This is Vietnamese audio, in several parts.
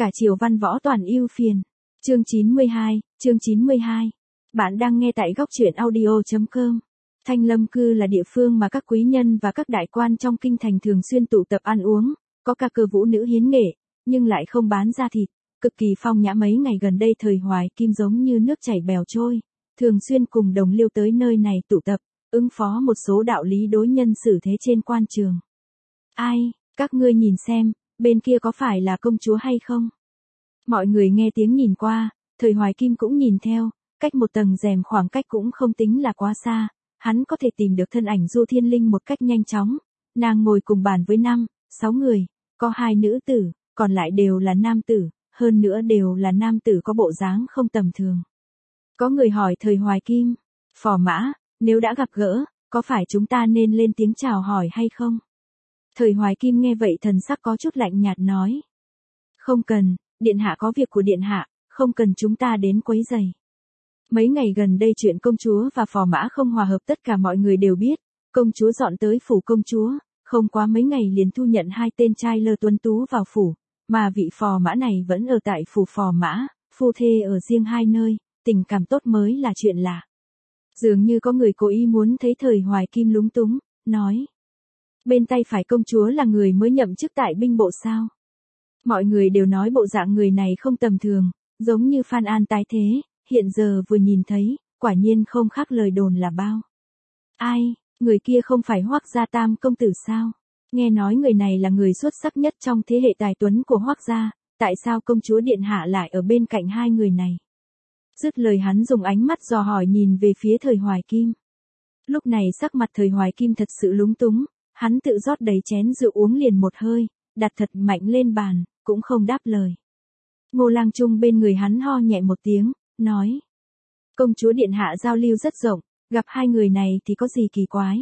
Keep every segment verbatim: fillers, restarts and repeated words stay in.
Cả triều văn võ toàn ưu phiền. Chương chín mươi hai, chương chín mươi hai. Bạn đang nghe tại góc truyện audio chấm com. Thanh Lâm Cư là địa phương mà các quý nhân và các đại quan trong kinh thành thường xuyên tụ tập ăn uống, có ca cơ vũ nữ hiến nghệ, nhưng lại không bán ra thịt, cực kỳ phong nhã. Mấy ngày gần đây thời Hoài Kim giống như nước chảy bèo trôi, thường xuyên cùng đồng liêu tới nơi này tụ tập, ứng phó một số đạo lý đối nhân xử thế trên quan trường. Ai, các ngươi nhìn xem, bên kia có phải là công chúa hay không? Mọi người nghe tiếng nhìn qua, thời Hoài Kim cũng nhìn theo, cách một tầng rèm khoảng cách cũng không tính là quá xa, hắn có thể tìm được thân ảnh Du Thiên Linh một cách nhanh chóng. Nàng ngồi cùng bàn với năm, sáu người, có hai nữ tử, còn lại đều là nam tử, hơn nữa đều là nam tử có bộ dáng không tầm thường. Có người hỏi thời Hoài Kim, phò mã, nếu đã gặp gỡ, có phải chúng ta nên lên tiếng chào hỏi hay không? Thời Hoài Kim nghe vậy thần sắc có chút lạnh nhạt nói. Không cần, điện hạ có việc của điện hạ, không cần chúng ta đến quấy rầy. Mấy ngày gần đây chuyện công chúa và phò mã không hòa hợp tất cả mọi người đều biết, công chúa dọn tới phủ công chúa, không quá mấy ngày liền thu nhận hai tên trai lơ tuấn tú vào phủ, mà vị phò mã này vẫn ở tại phủ phò mã, phu thê ở riêng hai nơi, tình cảm tốt mới là chuyện lạ. Dường như có người cố ý muốn thấy thời Hoài Kim lúng túng, nói. Bên tay phải công chúa là người mới nhậm chức tại binh bộ sao? Mọi người đều nói bộ dạng người này không tầm thường, giống như Phan An tái thế, hiện giờ vừa nhìn thấy, quả nhiên không khác lời đồn là bao. Ai, người kia không phải Hoắc gia tam công tử sao? Nghe nói người này là người xuất sắc nhất trong thế hệ tài tuấn của Hoắc gia, tại sao công chúa điện hạ lại ở bên cạnh hai người này? Dứt lời hắn dùng ánh mắt dò hỏi nhìn về phía thời Hoài Kim. Lúc này sắc mặt thời Hoài Kim thật sự lúng túng, hắn tự rót đầy chén rượu uống liền một hơi, đặt thật mạnh lên bàn, cũng không đáp lời. Ngô Lang Trung bên người hắn ho nhẹ một tiếng, nói. Công chúa điện hạ giao lưu rất rộng, gặp hai người này thì có gì kỳ quái.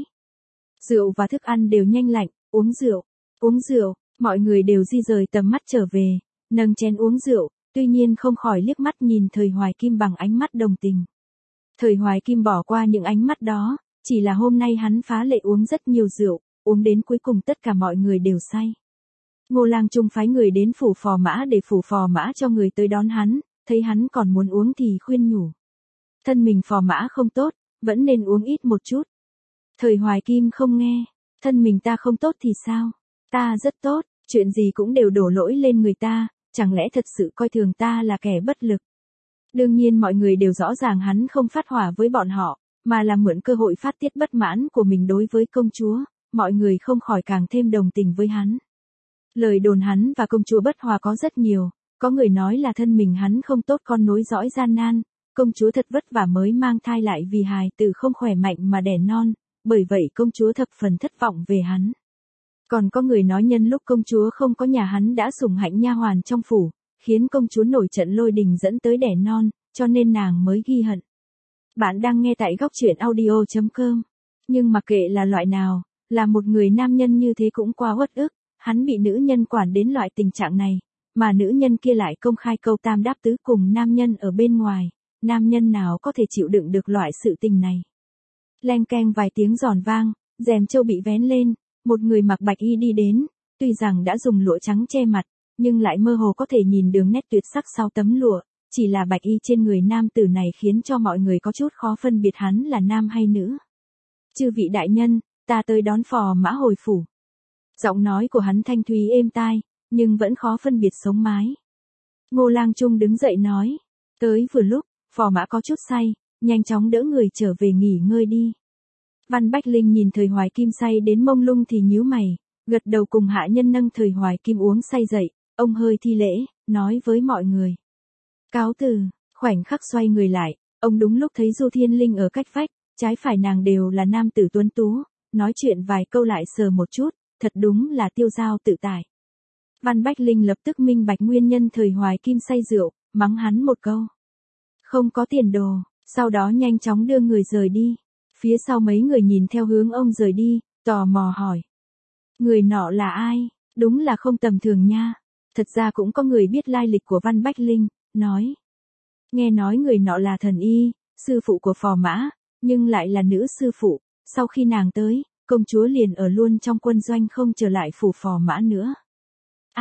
Rượu và thức ăn đều nhanh lạnh, uống rượu, uống rượu, mọi người đều di rời tầm mắt trở về, nâng chén uống rượu, tuy nhiên không khỏi liếc mắt nhìn thời Hoài Kim bằng ánh mắt đồng tình. Thời Hoài Kim bỏ qua những ánh mắt đó, chỉ là hôm nay hắn phá lệ uống rất nhiều rượu, uống đến cuối cùng tất cả mọi người đều say. Ngô Lang Trung phái người đến phủ phò mã để phủ phò mã cho người tới đón hắn, thấy hắn còn muốn uống thì khuyên nhủ. Thân mình phò mã không tốt, vẫn nên uống ít một chút. Thời Hoài Kim không nghe, thân mình ta không tốt thì sao? Ta rất tốt, chuyện gì cũng đều đổ lỗi lên người ta, chẳng lẽ thật sự coi thường ta là kẻ bất lực? Đương nhiên mọi người đều rõ ràng hắn không phát hỏa với bọn họ, mà là mượn cơ hội phát tiết bất mãn của mình đối với công chúa, mọi người không khỏi càng thêm đồng tình với hắn. Lời đồn hắn và công chúa bất hòa có rất nhiều, có người nói là thân mình hắn không tốt con nối dõi gian nan, công chúa thật vất vả mới mang thai lại vì hài tử không khỏe mạnh mà đẻ non, bởi vậy công chúa thập phần thất vọng về hắn. Còn có người nói nhân lúc công chúa không có nhà hắn đã sủng hạnh nha hoàn trong phủ, khiến công chúa nổi trận lôi đình dẫn tới đẻ non, cho nên nàng mới ghi hận. Bạn đang nghe tại góc truyện audio chấm com. Nhưng mặc kệ là loại nào, là một người nam nhân như thế cũng quá uất ức, hắn bị nữ nhân quản đến loại tình trạng này, mà nữ nhân kia lại công khai câu tam đáp tứ cùng nam nhân ở bên ngoài, nam nhân nào có thể chịu đựng được loại sự tình này. Leng keng vài tiếng giòn vang, rèm châu bị vén lên, một người mặc bạch y đi đến, tuy rằng đã dùng lụa trắng che mặt, nhưng lại mơ hồ có thể nhìn đường nét tuyệt sắc sau tấm lụa, chỉ là bạch y trên người nam tử này khiến cho mọi người có chút khó phân biệt hắn là nam hay nữ. Chư vị đại nhân, ta tới đón phò mã hồi phủ. Giọng nói của hắn thanh thúy êm tai, nhưng vẫn khó phân biệt sống mái. Ngô Lang Trung đứng dậy nói, tới vừa lúc, phò mã có chút say, nhanh chóng đỡ người trở về nghỉ ngơi đi. Văn Bách Linh nhìn thời Hoài Kim say đến mông lung thì nhíu mày, gật đầu cùng hạ nhân nâng thời Hoài Kim uống say dậy, ông hơi thi lễ, nói với mọi người. Cáo từ, khoảnh khắc xoay người lại, ông đúng lúc thấy Du Thiên Linh ở cách vách, trái phải nàng đều là nam tử tuấn tú, nói chuyện vài câu lại sờ một chút, thật đúng là tiêu dao tự tại. Văn Bách Linh lập tức minh bạch nguyên nhân thời Hoài Kim say rượu, mắng hắn một câu. Không có tiền đồ, sau đó nhanh chóng đưa người rời đi. Phía sau mấy người nhìn theo hướng ông rời đi, tò mò hỏi. Người nọ là ai? Đúng là không tầm thường nha. Thật ra cũng có người biết lai lịch của Văn Bách Linh, nói. Nghe nói người nọ là thần y, sư phụ của phò mã, nhưng lại là nữ sư phụ. Sau khi nàng tới, công chúa liền ở luôn trong quân doanh không trở lại phủ phò mã nữa. A,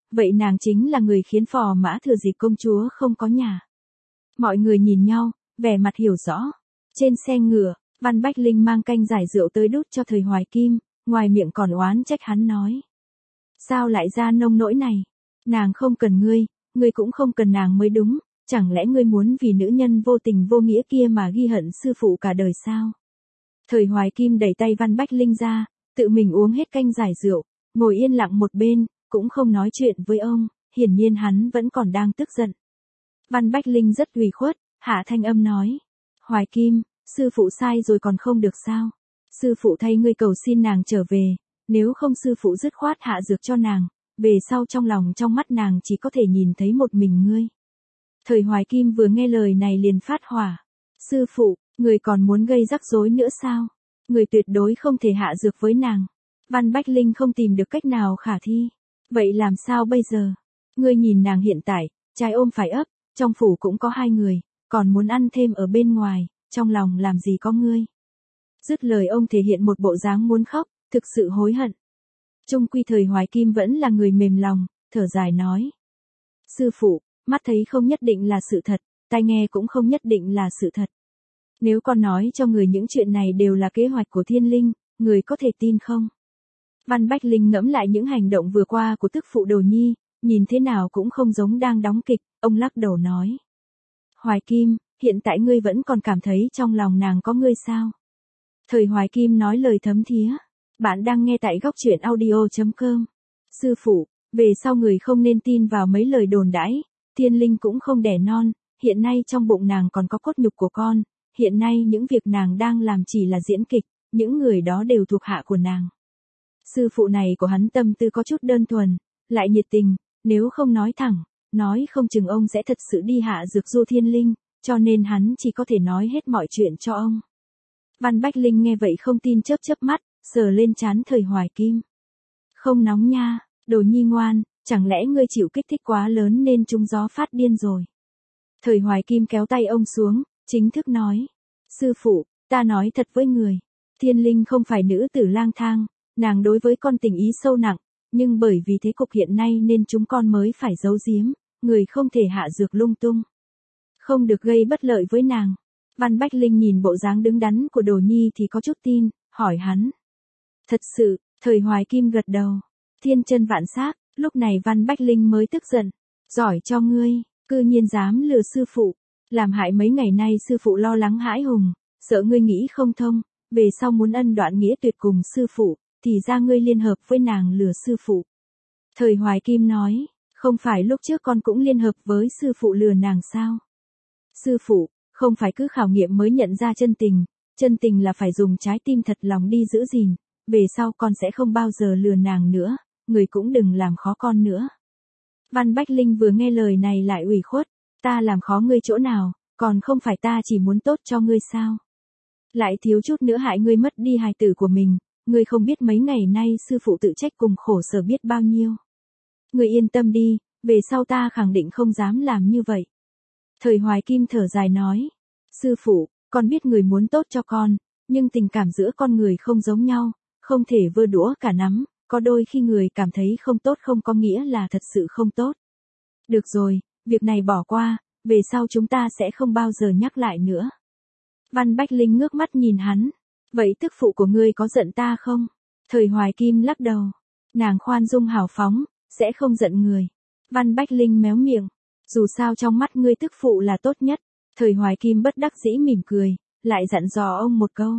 vậy nàng chính là người khiến Phò Mã Thừa Dịp công chúa không có nhà. Mọi người nhìn nhau, vẻ mặt hiểu rõ. Trên xe ngựa, Văn Bách Linh mang canh giải rượu tới đút cho Thời Hoài Kim, ngoài miệng còn oán trách hắn nói. Sao lại ra nông nỗi này? Nàng không cần ngươi, ngươi cũng không cần nàng mới đúng, chẳng lẽ ngươi muốn vì nữ nhân vô tình vô nghĩa kia mà ghi hận sư phụ cả đời sao? Thời Hoài Kim đẩy tay Văn Bách Linh ra, tự mình uống hết canh giải rượu, ngồi yên lặng một bên, cũng không nói chuyện với ông, hiển nhiên hắn vẫn còn đang tức giận. Văn Bách Linh rất ủy khuất, hạ thanh âm nói. Hoài Kim, sư phụ sai rồi còn không được sao? Sư phụ thay ngươi cầu xin nàng trở về, nếu không sư phụ dứt khoát hạ dược cho nàng, về sau trong lòng trong mắt nàng chỉ có thể nhìn thấy một mình ngươi. Thời Hoài Kim vừa nghe lời này liền phát hỏa. Sư phụ, người còn muốn gây rắc rối nữa sao? Người tuyệt đối không thể hạ dược với nàng. Văn Bách Linh không tìm được cách nào khả thi. Vậy làm sao bây giờ? Ngươi nhìn nàng hiện tại, trái ôm phải ấp, trong phủ cũng có hai người, còn muốn ăn thêm ở bên ngoài, trong lòng làm gì có ngươi. Dứt lời ông thể hiện một bộ dáng muốn khóc, thực sự hối hận. Chung quy Thời Hoài Kim vẫn là người mềm lòng, thở dài nói. Sư phụ, mắt thấy không nhất định là sự thật, tai nghe cũng không nhất định là sự thật. Nếu con nói cho người những chuyện này đều là kế hoạch của Thiên Linh, người có thể tin không? Văn Bách Linh ngẫm lại những hành động vừa qua của tức phụ Đồ Nhi, nhìn thế nào cũng không giống đang đóng kịch, ông lắc đầu nói. Hoài Kim, hiện tại ngươi vẫn còn cảm thấy trong lòng nàng có ngươi sao? Thời Hoài Kim nói lời thấm thía. Bạn đang nghe tại góc truyện audio chấm com. Sư phụ, về sau người không nên tin vào mấy lời đồn đãi, Thiên Linh cũng không đẻ non, hiện nay trong bụng nàng còn có cốt nhục của con, hiện nay những việc nàng đang làm chỉ là diễn kịch, những người đó đều thuộc hạ của nàng. Sư phụ này của hắn tâm tư có chút đơn thuần, lại nhiệt tình, nếu không nói thẳng, nói không chừng ông sẽ thật sự đi hạ dược du Thiên Linh, cho nên hắn chỉ có thể nói hết mọi chuyện cho ông. Văn Bách Linh nghe vậy không tin chớp chớp mắt, sờ lên trán Thời Hoài Kim. Không nóng nha, Đồ Nhi ngoan, chẳng lẽ ngươi chịu kích thích quá lớn nên trúng gió phát điên rồi. Thời Hoài Kim kéo tay ông xuống, chính thức nói. Sư phụ, ta nói thật với người, Thiên Linh không phải nữ tử lang thang, nàng đối với con tình ý sâu nặng, nhưng bởi vì thế cục hiện nay nên chúng con mới phải giấu giếm, người không thể hạ dược lung tung. Không được gây bất lợi với nàng. Văn Bách Linh nhìn bộ dáng đứng đắn của Đồ Nhi thì có chút tin, hỏi hắn. Thật sự, Thời Hoài Kim gật đầu. Thiên chân vạn xác, lúc này Văn Bách Linh mới tức giận. Giỏi cho ngươi, cư nhiên dám lừa sư phụ. Làm hại mấy ngày nay sư phụ lo lắng hãi hùng, sợ ngươi nghĩ không thông, về sau muốn ân đoạn nghĩa tuyệt cùng sư phụ, thì ra ngươi liên hợp với nàng lừa sư phụ. Thời Hoài Kim nói, không phải lúc trước con cũng liên hợp với sư phụ lừa nàng sao? Sư phụ, không phải cứ khảo nghiệm mới nhận ra chân tình, chân tình là phải dùng trái tim thật lòng đi giữ gìn, về sau con sẽ không bao giờ lừa nàng nữa, người cũng đừng làm khó con nữa. Văn Bách Linh vừa nghe lời này lại ủy khuất, ta làm khó ngươi chỗ nào, còn không phải ta chỉ muốn tốt cho ngươi sao? Lại thiếu chút nữa hại ngươi mất đi hài tử của mình, ngươi không biết mấy ngày nay sư phụ tự trách cùng khổ sở biết bao nhiêu. Ngươi yên tâm đi, về sau ta khẳng định không dám làm như vậy. Thời Hoài Kim thở dài nói, sư phụ, con biết người muốn tốt cho con, nhưng tình cảm giữa con người không giống nhau, không thể vơ đũa cả nắm, có đôi khi người cảm thấy không tốt không có nghĩa là thật sự không tốt. Được rồi, việc này bỏ qua, về sau chúng ta sẽ không bao giờ nhắc lại nữa. Văn Bách Linh ngước mắt nhìn hắn, vậy tức phụ của ngươi có giận ta không? Thời Hoài Kim lắc đầu, nàng khoan dung hào phóng, sẽ không giận người. Văn Bách Linh méo miệng, dù sao trong mắt ngươi tức phụ là tốt nhất. Thời Hoài Kim bất đắc dĩ mỉm cười, lại dặn dò ông một câu.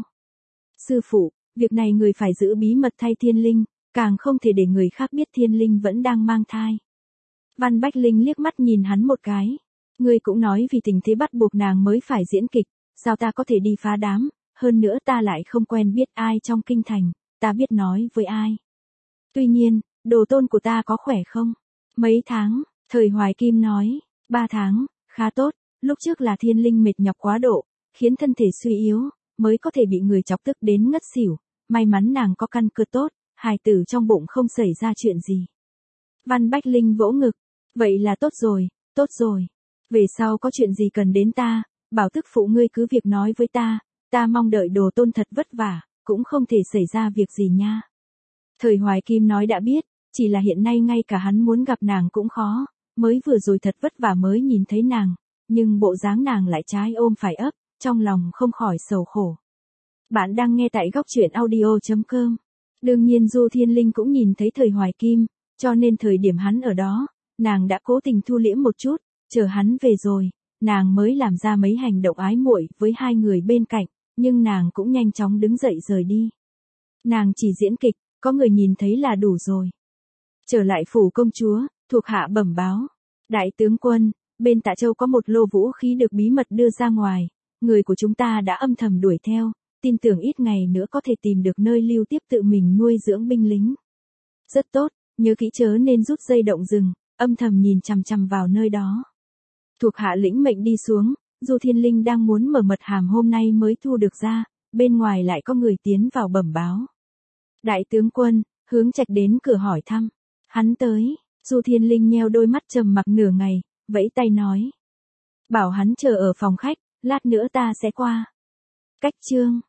Sư phụ, việc này người phải giữ bí mật thay Thiên Linh, càng không thể để người khác biết Thiên Linh vẫn đang mang thai. Văn Bách Linh liếc mắt nhìn hắn một cái. Ngươi cũng nói vì tình thế bắt buộc nàng mới phải diễn kịch, sao ta có thể đi phá đám, hơn nữa ta lại không quen biết ai trong kinh thành, ta biết nói với ai. Tuy nhiên, đồ tôn của ta có khỏe không? Mấy tháng, Thời Hoài Kim nói, ba tháng, khá tốt, lúc trước là Thiên Linh mệt nhọc quá độ, khiến thân thể suy yếu, mới có thể bị người chọc tức đến ngất xỉu, may mắn nàng có căn cơ tốt, hài tử trong bụng không xảy ra chuyện gì. Văn Bách Linh vỗ ngực, vậy là tốt rồi, tốt rồi. Về sau có chuyện gì cần đến ta, bảo tức phụ ngươi cứ việc nói với ta, ta mong đợi đồ tôn thật vất vả, cũng không thể xảy ra việc gì nha. Thời Hoài Kim nói đã biết, Chỉ là hiện nay ngay cả hắn muốn gặp nàng cũng khó, mới vừa rồi thật vất vả mới nhìn thấy nàng, nhưng bộ dáng nàng lại trái ôm phải ấp, trong lòng không khỏi sầu khổ. Bạn đang nghe tại góc truyện audio chấm com. Đương nhiên Du Thiên Linh cũng nhìn thấy Thời Hoài Kim, cho nên thời điểm hắn ở đó, nàng đã cố tình thu liễm một chút, chờ hắn về rồi, nàng mới làm ra mấy hành động ái muội với hai người bên cạnh, nhưng nàng cũng nhanh chóng đứng dậy rời đi. Nàng chỉ diễn kịch, có người nhìn thấy là đủ rồi. Trở lại phủ công chúa, thuộc hạ bẩm báo. Đại tướng quân, bên Tạ Châu có một lô vũ khí được bí mật đưa ra ngoài, người của chúng ta đã âm thầm đuổi theo, tin tưởng ít ngày nữa có thể tìm được nơi lưu tiếp tự mình nuôi dưỡng binh lính. Rất tốt, nhớ kỹ chớ nên rút dây động rừng, âm thầm nhìn chằm chằm vào nơi đó. Thuộc hạ lĩnh mệnh đi xuống, Du Thiên Linh đang muốn mở mật hàm hôm nay mới thu được ra, bên ngoài lại có người tiến vào bẩm báo. Đại tướng quân, Hướng Trạch đến cửa hỏi thăm. Hắn tới, Du Thiên Linh nheo đôi mắt trầm mặc nửa ngày, vẫy tay nói. Bảo hắn chờ ở phòng khách, lát nữa ta sẽ qua. Cách chương.